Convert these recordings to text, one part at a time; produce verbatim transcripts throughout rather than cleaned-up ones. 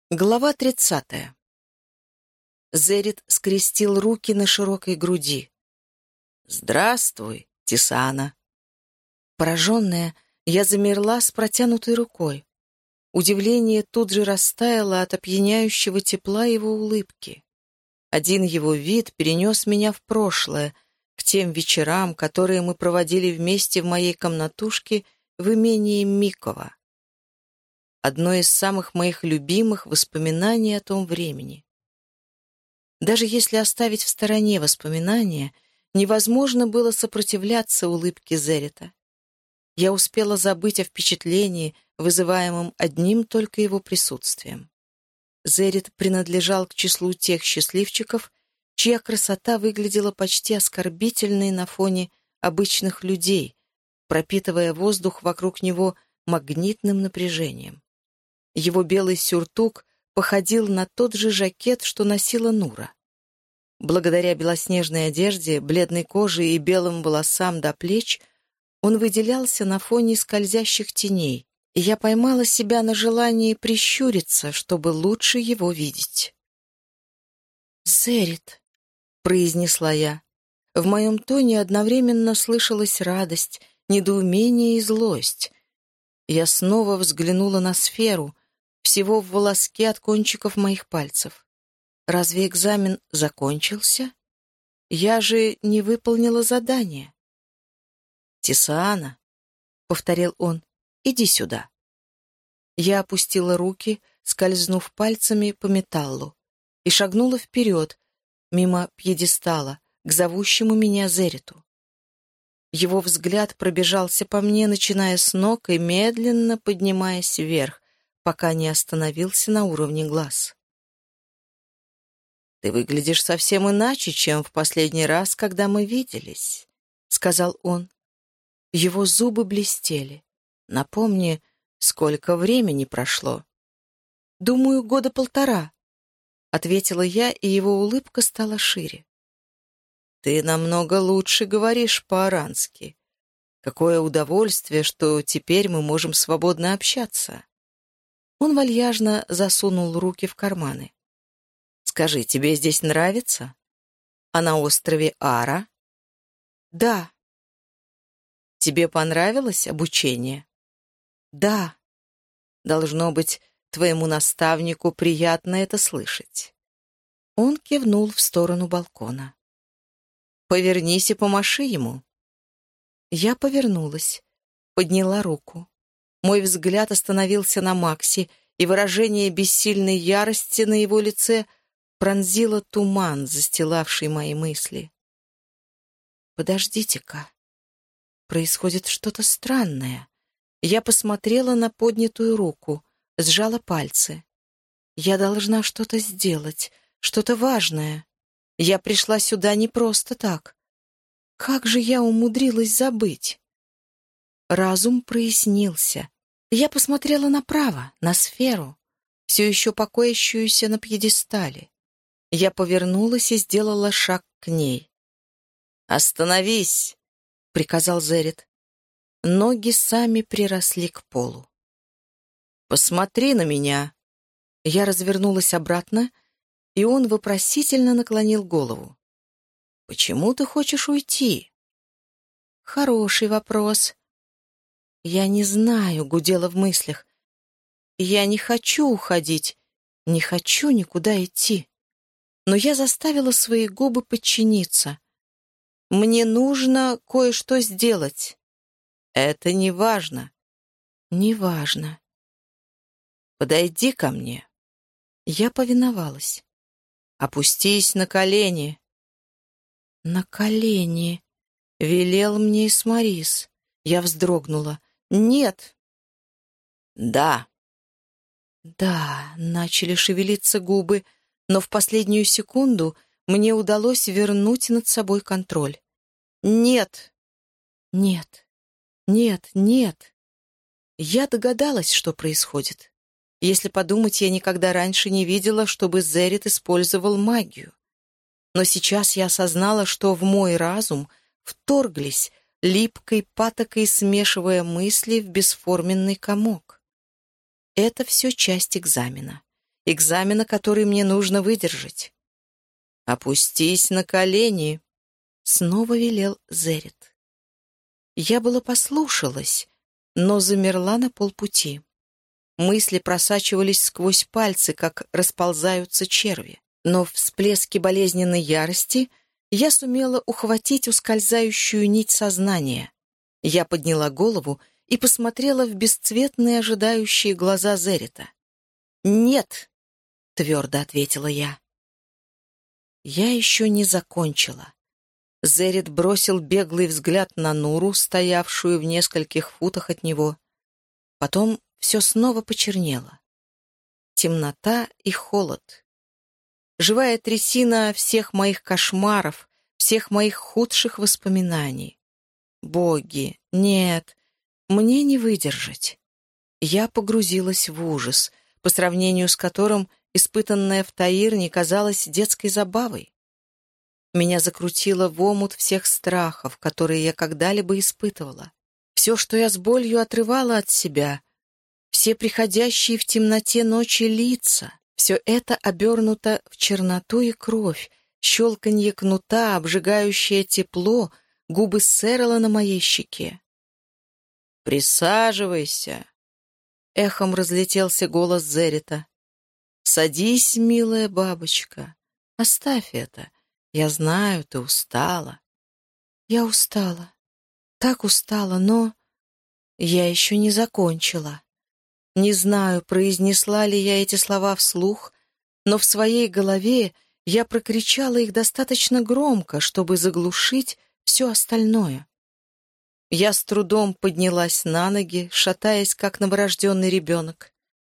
Глава тридцатая. Зерит скрестил руки на широкой груди. «Здравствуй, Тисана!» Пораженная, я замерла с протянутой рукой. Удивление тут же растаяло от опьяняющего тепла его улыбки. Один его вид перенес меня в прошлое, к тем вечерам, которые мы проводили вместе в моей комнатушке в имении Микова. Одно из самых моих любимых воспоминаний о том времени. Даже если оставить в стороне воспоминания, невозможно было сопротивляться улыбке Зерита. Я успела забыть о впечатлении, вызываемом одним только его присутствием. Зерит принадлежал к числу тех счастливчиков, чья красота выглядела почти оскорбительной на фоне обычных людей, пропитывая воздух вокруг него магнитным напряжением. Его белый сюртук походил на тот же жакет, что носила Нура. Благодаря белоснежной одежде, бледной коже и белым волосам до плеч он выделялся на фоне скользящих теней, и я поймала себя на желании прищуриться, чтобы лучше его видеть. «Зерит», — произнесла я. В моем тоне одновременно слышалась радость, недоумение и злость. Я снова взглянула на сферу, всего в волоске от кончиков моих пальцев. Разве экзамен закончился? Я же не выполнила задание. «Тисана», — повторил он, — «иди сюда». Я опустила руки, скользнув пальцами по металлу, и шагнула вперед, мимо пьедестала, к зовущему меня Зериту. Его взгляд пробежался по мне, начиная с ног и медленно поднимаясь вверх, пока не остановился на уровне глаз. «Ты выглядишь совсем иначе, чем в последний раз, когда мы виделись», — сказал он. Его зубы блестели. «Напомни, сколько времени прошло?» «Думаю, года полтора», — ответила я, и его улыбка стала шире. «Ты намного лучше говоришь по-арански. Какое удовольствие, что теперь мы можем свободно общаться». Он вальяжно засунул руки в карманы. «Скажи, тебе здесь нравится? А на острове Ара?» «Да». «Тебе понравилось обучение?» «Да». «Должно быть, твоему наставнику приятно это слышать». Он кивнул в сторону балкона. «Повернись и помаши ему». Я повернулась, подняла руку. Мой взгляд остановился на Максе, и выражение бессильной ярости на его лице пронзило туман, застилавший мои мысли. «Подождите-ка. Происходит что-то странное». Я посмотрела на поднятую руку, сжала пальцы. «Я должна что-то сделать, что-то важное. Я пришла сюда не просто так. Как же я умудрилась забыть?» Разум прояснился. Я посмотрела направо, на сферу, все еще покоящуюся на пьедестале. Я повернулась и сделала шаг к ней. «Остановись!» — приказал Зерит. Ноги сами приросли к полу. «Посмотри на меня!» Я развернулась обратно, и он вопросительно наклонил голову. «Почему ты хочешь уйти?» «Хороший вопрос». «Я не знаю», — гудела в мыслях. «Я не хочу уходить, не хочу никуда идти». Но я заставила свои губы подчиниться. «Мне нужно кое-что сделать». «Это не важно». «Не важно». «Подойди ко мне». Я повиновалась. «Опустись на колени». «На колени», — велел мне Исмарис. Я вздрогнула. «Нет». «Да». «Да», — начали шевелиться губы, но в последнюю секунду мне удалось вернуть над собой контроль. «Нет». «Нет». «Нет, нет». Я догадалась, что происходит. Если подумать, я никогда раньше не видела, чтобы Зерит использовал магию. Но сейчас я осознала, что в мой разум вторглись, липкой патокой смешивая мысли в бесформенный комок. Это все часть экзамена. экзамена, который мне нужно выдержать. «Опустись на колени», — снова велел Зерет. Я было послушалась, но замерла на полпути. Мысли просачивались сквозь пальцы, как расползаются черви. Но в всплеске болезненной ярости я сумела ухватить ускользающую нить сознания. Я подняла голову и посмотрела в бесцветные ожидающие глаза Зерета. «Нет!» — твердо ответила я. Я еще не закончила. Зерет бросил беглый взгляд на Нуру, стоявшую в нескольких футах от него. Потом все снова почернело. Темнота и холод. Живая трясина всех моих кошмаров, всех моих худших воспоминаний. Боги, нет, мне не выдержать. Я погрузилась в ужас, по сравнению с которым испытанная в Таирне казалась детской забавой. Меня закрутило в омут всех страхов, которые я когда-либо испытывала. Все, что я с болью отрывала от себя, все приходящие в темноте ночи лица, все это обернуто в черноту и кровь, щелканье кнута, обжигающее тепло, губы Сэрила на моей щеке. «Присаживайся!» — эхом разлетелся голос Зерета. «Садись, милая бабочка. Оставь это. Я знаю, ты устала». «Я устала. Так устала, но...» Я еще не закончила. Не знаю, произнесла ли я эти слова вслух, но в своей голове я прокричала их достаточно громко, чтобы заглушить все остальное. Я с трудом поднялась на ноги, шатаясь, как новорожденный ребенок.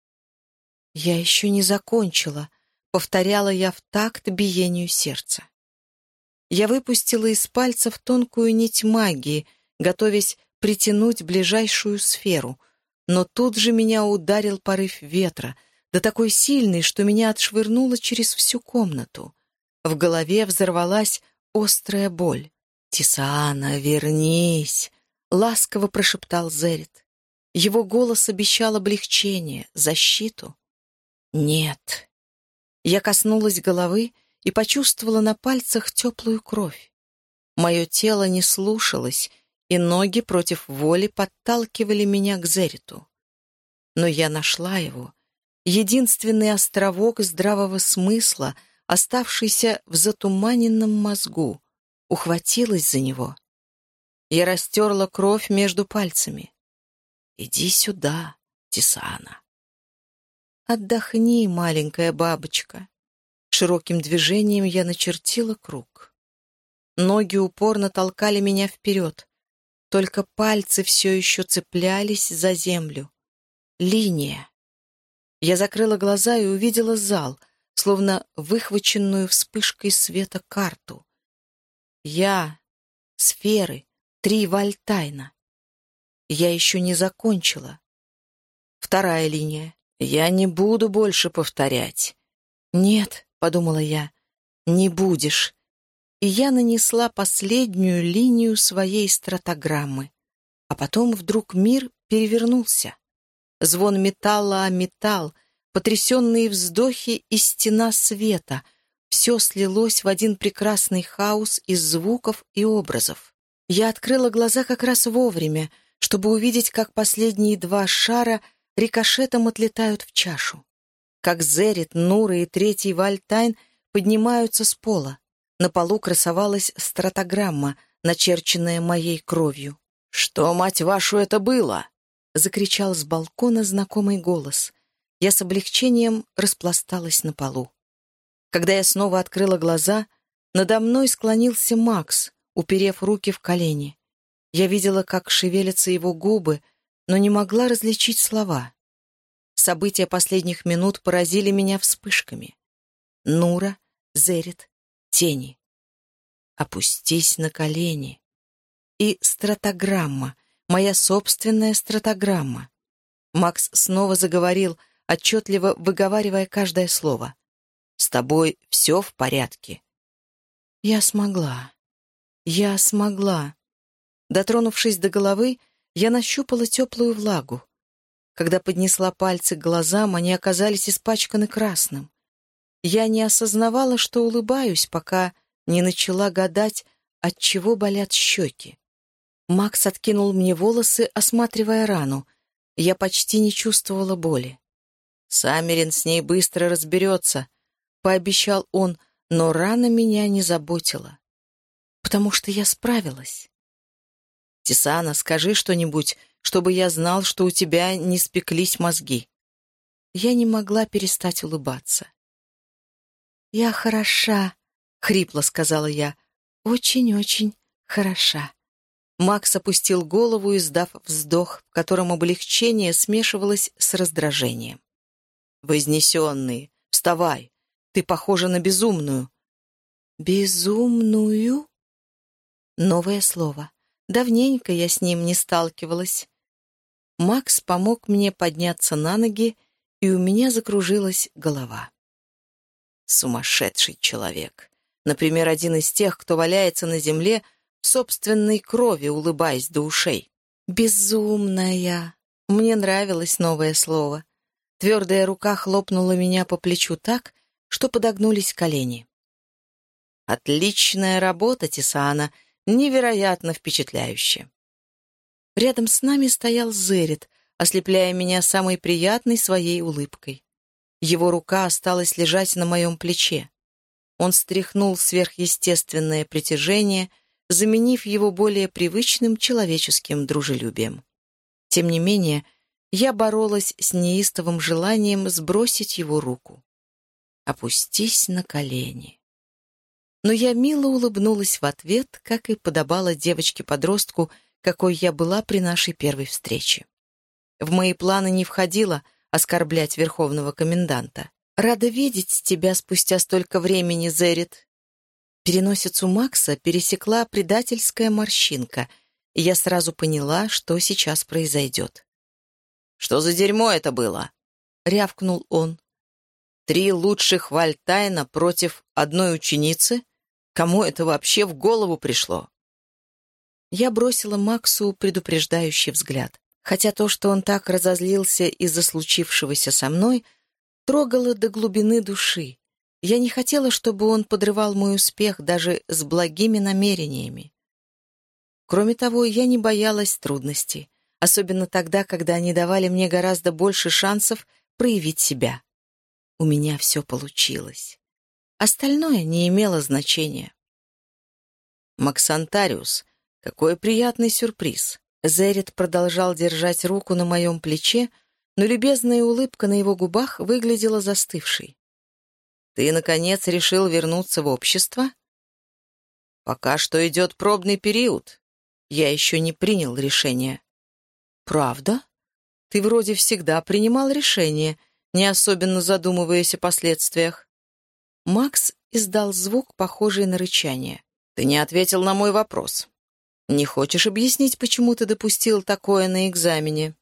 «Я еще не закончила», — повторяла я в такт биению сердца. Я выпустила из пальцев тонкую нить магии, готовясь притянуть ближайшую сферу, но тут же меня ударил порыв ветра, да такой сильный, что меня отшвырнуло через всю комнату. В голове взорвалась острая боль. «Тисаана, вернись!» — ласково прошептал Зерет. Его голос обещал облегчение, защиту. «Нет». Я коснулась головы и почувствовала на пальцах теплую кровь. Мое тело не слушалось, и ноги против воли подталкивали меня к Зериту. Но я нашла его, единственный островок здравого смысла, оставшийся в затуманенном мозгу, ухватилась за него. Я растерла кровь между пальцами. «Иди сюда, Тисаана». «Отдохни, маленькая бабочка». Широким движением я начертила круг. Ноги упорно толкали меня вперед. Только пальцы все еще цеплялись за землю. Линия. Я закрыла глаза и увидела зал, словно выхваченную вспышкой света карту. Я, сферы, три Вальтайна. Я еще не закончила. Вторая линия. Я не буду больше повторять. «Нет», — подумала я, — «не будешь». И я нанесла последнюю линию своей стратограммы. А потом вдруг мир перевернулся. Звон металла о металл, потрясенные вздохи и стена света — все слилось в один прекрасный хаос из звуков и образов. Я открыла глаза как раз вовремя, чтобы увидеть, как последние два шара рикошетом отлетают в чашу. Как Зерет, Нура и третий Вальтайн поднимаются с пола. На полу красовалась стратограмма, начерченная моей кровью. «Что, мать вашу, это было?» — закричал с балкона знакомый голос. Я с облегчением распласталась на полу. Когда я снова открыла глаза, надо мной склонился Макс, уперев руки в колени. Я видела, как шевелятся его губы, но не могла различить слова. События последних минут поразили меня вспышками. Нура, Зерет, тени. «Опустись на колени». И стратограмма, моя собственная стратограмма. Макс снова заговорил, отчетливо выговаривая каждое слово. «С тобой все в порядке». Я смогла. Я смогла. Дотронувшись до головы, я нащупала теплую влагу. Когда поднесла пальцы к глазам, они оказались испачканы красным. Я не осознавала, что улыбаюсь, пока не начала гадать, от чего болят щеки. Макс откинул мне волосы, осматривая рану. Я почти не чувствовала боли. «Саммерин с ней быстро разберется», — пообещал он, но рана меня не заботила, потому что я справилась. «Тисана, скажи что-нибудь, чтобы я знал, что у тебя не спеклись мозги». Я не могла перестать улыбаться. «Я хороша», — хрипло сказала я. «Очень-очень хороша». Макс опустил голову, издав вздох, в котором облегчение смешивалось с раздражением. «Вознесенный, вставай! Ты похожа на безумную!» «Безумную?» Новое слово. Давненько я с ним не сталкивалась. Макс помог мне подняться на ноги, и у меня закружилась голова. Сумасшедший человек. Например, один из тех, кто валяется на земле в собственной крови, улыбаясь до ушей. «Безумная». Мне нравилось новое слово. Твердая рука хлопнула меня по плечу так, что подогнулись колени. «Отличная работа, Тисана, невероятно впечатляюще». Рядом с нами стоял Зерет, ослепляя меня самой приятной своей улыбкой. Его рука осталась лежать на моем плече. Он стряхнул сверхъестественное притяжение, заменив его более привычным человеческим дружелюбием. Тем не менее, я боролась с неистовым желанием сбросить его руку. «Опустись на колени». Но я мило улыбнулась в ответ, как и подобало девочке-подростку, какой я была при нашей первой встрече. В мои планы не входило оскорблять верховного коменданта. «Рада видеть тебя спустя столько времени, Зерет». Переносицу Макса пересекла предательская морщинка, и я сразу поняла, что сейчас произойдет. «Что за дерьмо это было?» — рявкнул он. «Три лучших Вальтайна против одной ученицы? Кому это вообще в голову пришло?» Я бросила Максу предупреждающий взгляд, хотя то, что он так разозлился из-за случившегося со мной, трогало до глубины души. Я не хотела, чтобы он подрывал мой успех даже с благими намерениями. Кроме того, я не боялась трудностей, особенно тогда, когда они давали мне гораздо больше шансов проявить себя. У меня все получилось. Остальное не имело значения. «Максантариус, какой приятный сюрприз!» Зерет продолжал держать руку на моем плече, но любезная улыбка на его губах выглядела застывшей. «Ты, наконец, решил вернуться в общество?» «Пока что идет пробный период. Я еще не принял решение». «Правда? Ты вроде всегда принимал решение, не особенно задумываясь о последствиях». Макс издал звук, похожий на рычание. «Ты не ответил на мой вопрос. Не хочешь объяснить, почему ты допустил такое на экзамене?»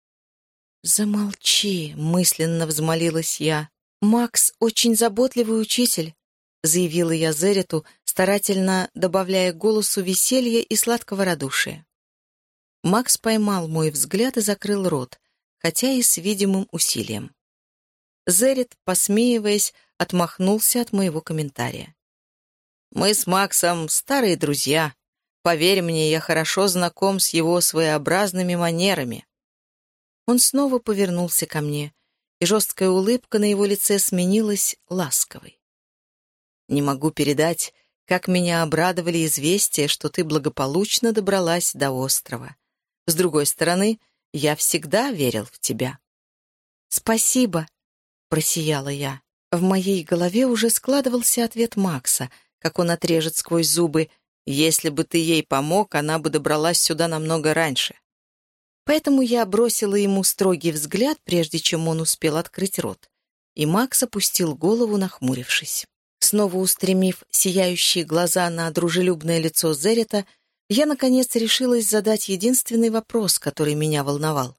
«Замолчи», — мысленно взмолилась я. «Макс очень заботливый учитель», — заявила я Зерету, старательно добавляя к голосу веселья и сладкого радушия. Макс поймал мой взгляд и закрыл рот, хотя и с видимым усилием. Зерет, посмеиваясь, отмахнулся от моего комментария. «Мы с Максом старые друзья. Поверь мне, я хорошо знаком с его своеобразными манерами». Он снова повернулся ко мне, и жесткая улыбка на его лице сменилась ласковой. «Не могу передать, как меня обрадовали известия, что ты благополучно добралась до острова. С другой стороны, я всегда верил в тебя». «Спасибо», — просияла я. В моей голове уже складывался ответ Макса, как он отрежет сквозь зубы: «Если бы ты ей помог, она бы добралась сюда намного раньше». Поэтому я бросила ему строгий взгляд, прежде чем он успел открыть рот, и Макс опустил голову, нахмурившись. Снова устремив сияющие глаза на дружелюбное лицо Зерета, я, наконец, решилась задать единственный вопрос, который меня волновал.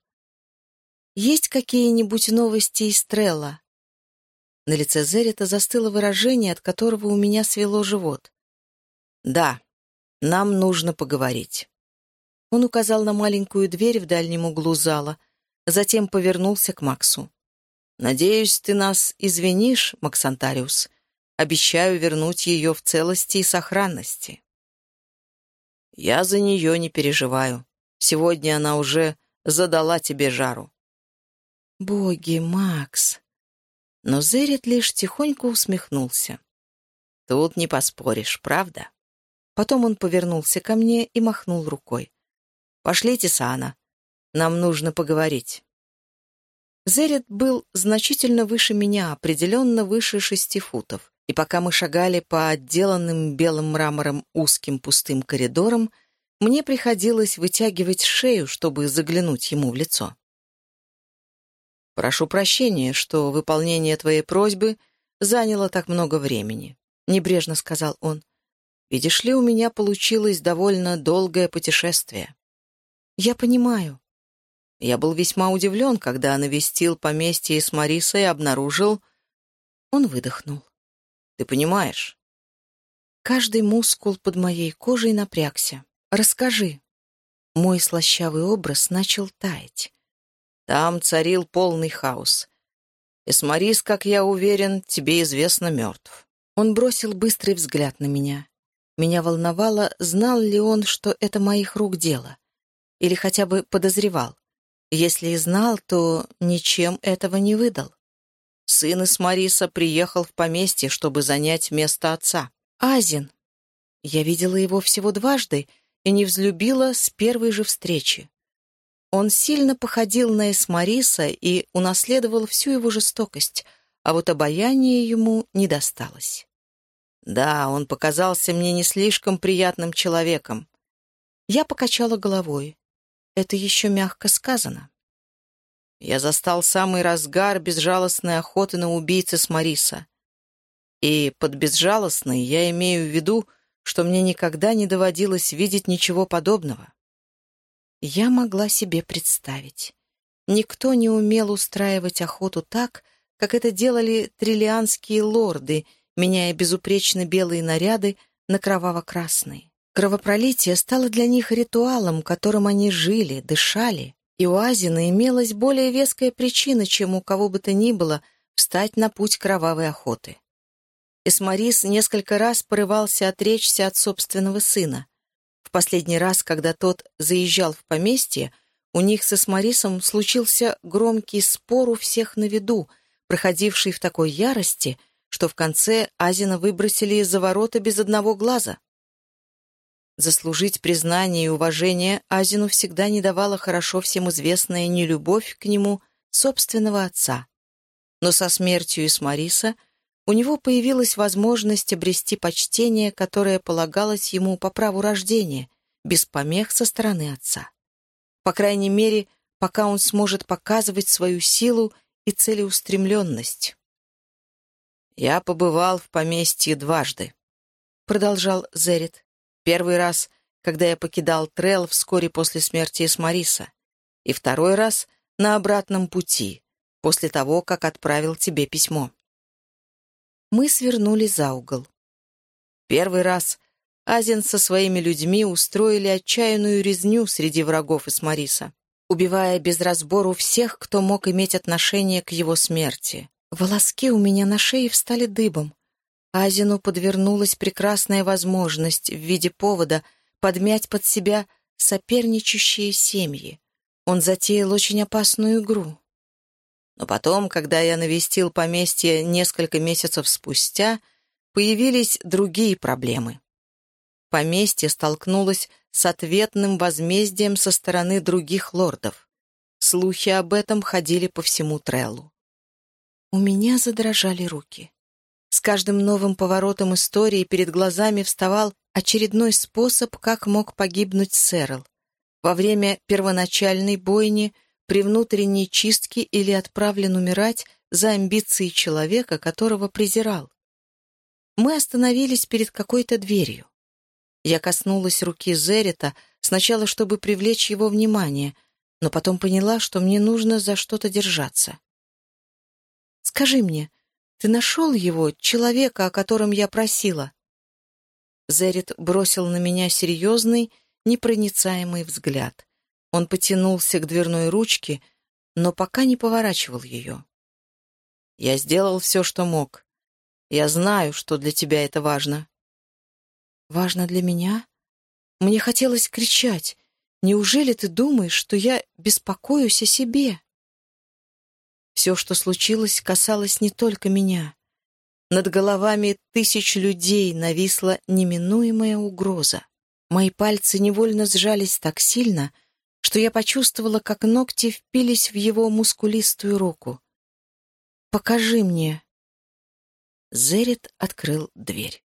«Есть какие-нибудь новости из Трелла?» На лице Зерета застыло выражение, от которого у меня свело живот. «Да, нам нужно поговорить». Он указал на маленькую дверь в дальнем углу зала. Затем повернулся к Максу. «Надеюсь, ты нас извинишь, Максантариус. Обещаю вернуть ее в целости и сохранности». «Я за нее не переживаю. Сегодня она уже задала тебе жару». «Боги, Макс!» Но Зерет лишь тихонько усмехнулся. «Тут не поспоришь, правда?» Потом он повернулся ко мне и махнул рукой. «Пошлите, Саана. Нам нужно поговорить». Зерет был значительно выше меня, определенно выше шести футов, и пока мы шагали по отделанным белым мрамором узким пустым коридорам, мне приходилось вытягивать шею, чтобы заглянуть ему в лицо. «Прошу прощения, что выполнение твоей просьбы заняло так много времени», — небрежно сказал он. «Видишь ли, у меня получилось довольно долгое путешествие». «Я понимаю». Я был весьма удивлен, когда навестил поместье с Марисой и обнаружил... Он выдохнул. «Ты понимаешь?» Каждый мускул под моей кожей напрягся. «Расскажи». Мой слащавый образ начал таять. Там царил полный хаос. Эсмарис, как я уверен, тебе известно, мертв. Он бросил быстрый взгляд на меня. Меня волновало, знал ли он, что это моих рук дело. Или хотя бы подозревал. Если и знал, то ничем этого не выдал. Сын Эсмариса приехал в поместье, чтобы занять место отца. Азин. Я видела его всего дважды и не взлюбила с первой же встречи. Он сильно походил на Эсмариса и унаследовал всю его жестокость, а вот обаяние ему не досталось. Да, он показался мне не слишком приятным человеком. Я покачала головой. Это еще мягко сказано. Я застал самый разгар безжалостной охоты на убийцы Эсмариса. И под безжалостной я имею в виду, что мне никогда не доводилось видеть ничего подобного. Я могла себе представить. Никто не умел устраивать охоту так, как это делали триллианские лорды, меняя безупречно белые наряды на кроваво-красные. Кровопролитие стало для них ритуалом, которым они жили, дышали, и у Азина имелась более веская причина, чем у кого бы то ни было, встать на путь кровавой охоты. Эсмарис несколько раз порывался отречься от собственного сына. В последний раз, когда тот заезжал в поместье, у них с Эсмарисом случился громкий спор у всех на виду, проходивший в такой ярости, что в конце Азина выбросили из-за ворота без одного глаза. Заслужить признание и уважение Азину всегда не давала хорошо всем известная нелюбовь к нему собственного отца. Но со смертью Эсмариса у него появилась возможность обрести почтение, которое полагалось ему по праву рождения, без помех со стороны отца. По крайней мере, пока он сможет показывать свою силу и целеустремленность. «Я побывал в поместье дважды», — продолжал Зерет. «Первый раз, когда я покидал Трелл вскоре после смерти Эсмариса, и второй раз на обратном пути, после того, как отправил тебе письмо». Мы свернули за угол. Первый раз Азин со своими людьми устроили отчаянную резню среди врагов Эсмариса, убивая без разбору всех, кто мог иметь отношение к его смерти. Волоски у меня на шее встали дыбом. Азину подвернулась прекрасная возможность в виде повода подмять под себя соперничающие семьи. Он затеял очень опасную игру. Но потом, когда я навестил поместье несколько месяцев спустя, появились другие проблемы. Поместье столкнулось с ответным возмездием со стороны других лордов. Слухи об этом ходили по всему Треллу. У меня задрожали руки. С каждым новым поворотом истории перед глазами вставал очередной способ, как мог погибнуть Сэрл. Во время первоначальной бойни, при внутренней чистке или отправлен умирать за амбиции человека, которого презирал. Мы остановились перед какой-то дверью. Я коснулась руки Зерета, сначала чтобы привлечь его внимание, но потом поняла, что мне нужно за что-то держаться. «Скажи мне, ты нашел его, человека, о котором я просила?» Зерет бросил на меня серьезный, непроницаемый взгляд. Он потянулся к дверной ручке, но пока не поворачивал ее. «Я сделал все, что мог. Я знаю, что для тебя это важно». «Важно для меня?» Мне хотелось кричать. «Неужели ты думаешь, что я беспокоюсь о себе?» Все, что случилось, касалось не только меня. Над головами тысяч людей нависла неминуемая угроза. Мои пальцы невольно сжались так сильно, что я почувствовала, как ногти впились в его мускулистую руку. «Покажи мне». Зерет открыл дверь.